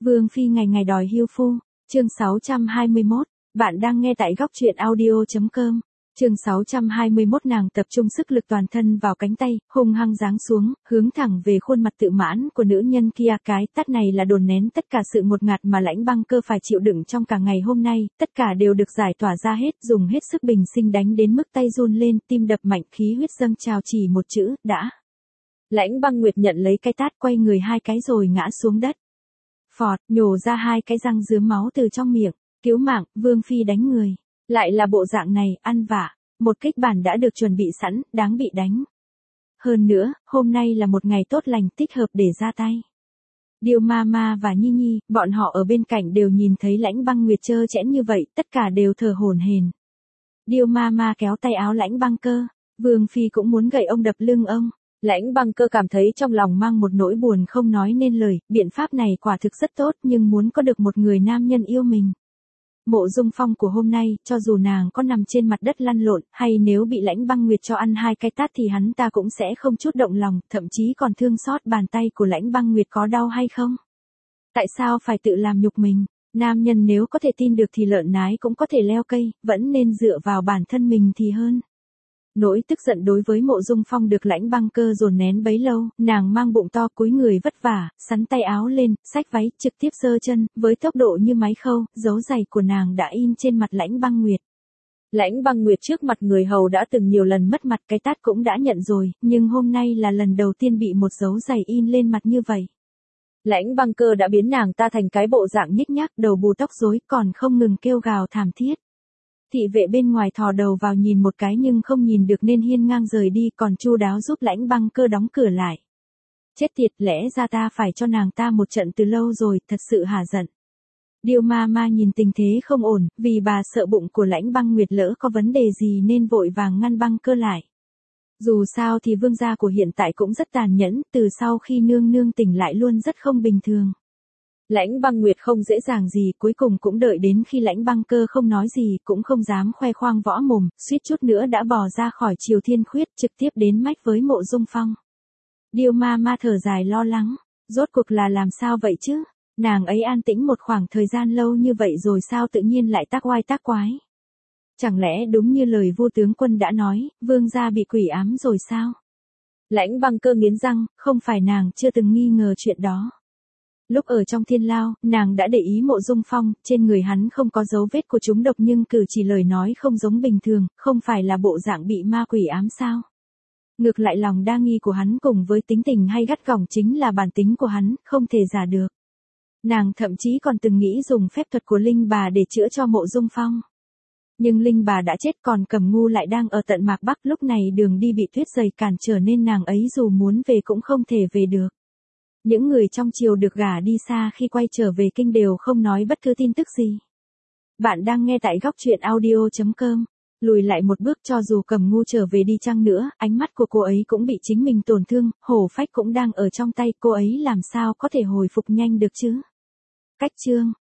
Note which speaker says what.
Speaker 1: Vương Phi ngày ngày đòi hưu phu, chương 621, bạn đang nghe tại góc truyện audio.com. Chương 621 nàng tập trung sức lực toàn thân vào cánh tay, hung hăng giáng xuống, hướng thẳng về khuôn mặt tự mãn của nữ nhân kia. Cái tát này là dồn nén tất cả sự ngột ngạt mà Lãnh Băng Cơ phải chịu đựng trong cả ngày hôm nay, tất cả đều được giải tỏa ra hết, dùng hết sức bình sinh đánh đến mức tay run lên, tim đập mạnh, khí huyết dâng trào, chỉ một chữ, đã. Lãnh Băng Nguyệt nhận lấy cái tát, quay người hai cái rồi ngã xuống đất. Phọt, nhổ ra hai cái răng rướm máu từ trong miệng, cứu mạng, Vương Phi đánh người. Lại là bộ dạng này, ăn vạ, một kích bản đã được chuẩn bị sẵn, đáng bị đánh. Hơn nữa, hôm nay là một ngày tốt lành, thích hợp để ra tay. Điêu Mama và Nhi Nhi, bọn họ ở bên cạnh đều nhìn thấy Lãnh Băng Nguyệt trơ trẽn như vậy, tất cả đều thở hổn hển. Điêu Mama kéo tay áo Lãnh Băng Cơ, Vương Phi cũng muốn gậy ông đập lưng ông. Lãnh Băng Cơ cảm thấy trong lòng mang một nỗi buồn không nói nên lời, biện pháp này quả thực rất tốt nhưng muốn có được một người nam nhân yêu mình. Mộ Dung Phong của hôm nay, cho dù nàng có nằm trên mặt đất lăn lộn, hay nếu bị Lãnh Băng Nguyệt cho ăn hai cái tát thì hắn ta cũng sẽ không chút động lòng, thậm chí còn thương xót bàn tay của Lãnh Băng Nguyệt có đau hay không. Tại sao phải tự làm nhục mình? Nam nhân nếu có thể tin được thì lợn nái cũng có thể leo cây, vẫn nên dựa vào bản thân mình thì hơn. Nỗi tức giận đối với Mộ Dung Phong được Lãnh Băng Cơ dồn nén bấy lâu, nàng mang bụng to cúi người vất vả, sắn tay áo lên, xách váy, trực tiếp giơ chân, với tốc độ như máy khâu, dấu giày của nàng đã in trên mặt Lãnh Băng Nguyệt. Lãnh Băng Nguyệt trước mặt người hầu đã từng nhiều lần mất mặt, cái tát cũng đã nhận rồi, nhưng hôm nay là lần đầu tiên bị một dấu giày in lên mặt như vậy. Lãnh Băng Cơ đã biến nàng ta thành cái bộ dạng nhếch nhác, đầu bù tóc rối, còn không ngừng kêu gào thảm thiết. Thị vệ bên ngoài thò đầu vào nhìn một cái nhưng không nhìn được nên hiên ngang rời đi, còn chu đáo giúp Lãnh Băng Cơ đóng cửa lại. Chết tiệt, lẽ ra ta phải cho nàng ta một trận từ lâu rồi, thật sự hả giận. Điêu Mama nhìn tình thế không ổn, vì bà sợ bụng của Lãnh Băng Nguyệt lỡ có vấn đề gì nên vội vàng ngăn Băng Cơ lại. Dù sao thì vương gia của hiện tại cũng rất tàn nhẫn, từ sau khi nương nương tỉnh lại luôn rất không bình thường. Lãnh Băng Nguyệt không dễ dàng gì, cuối cùng cũng đợi đến khi Lãnh Băng Cơ không nói gì, cũng không dám khoe khoang võ mồm, suýt chút nữa đã bò ra khỏi Triều Thiên Khuyết, trực tiếp đến mách với Mộ Dung Phong. Điêu Mama thở dài lo lắng, rốt cuộc là làm sao vậy chứ? Nàng ấy an tĩnh một khoảng thời gian lâu như vậy rồi sao tự nhiên lại tác oai tác quái? Chẳng lẽ đúng như lời Vu tướng quân đã nói, vương gia bị quỷ ám rồi sao? Lãnh Băng Cơ nghiến răng, không phải nàng chưa từng nghi ngờ chuyện đó. Lúc ở trong thiên lao, nàng đã để ý Mộ Dung Phong, trên người hắn không có dấu vết của trúng độc nhưng cử chỉ lời nói không giống bình thường, không phải là bộ dạng bị ma quỷ ám sao. Ngược lại lòng đa nghi của hắn cùng với tính tình hay gắt gỏng chính là bản tính của hắn, không thể giả được. Nàng thậm chí còn từng nghĩ dùng phép thuật của Linh Bà để chữa cho Mộ Dung Phong. Nhưng Linh Bà đã chết, còn Cẩm Ngu lại đang ở tận Mạc Bắc, lúc này đường đi bị tuyết dày cản trở nên nàng ấy dù muốn về cũng không thể về được. Những người trong triều được gả đi xa khi quay trở về kinh đều không nói bất cứ tin tức gì. Bạn đang nghe tại góc truyện audio.com. Lùi lại một bước, cho dù Cẩm Ngu trở về đi chăng nữa, ánh mắt của cô ấy cũng bị chính mình tổn thương, hổ phách cũng đang ở trong tay, cô ấy làm sao có thể hồi phục nhanh được chứ? Cách chương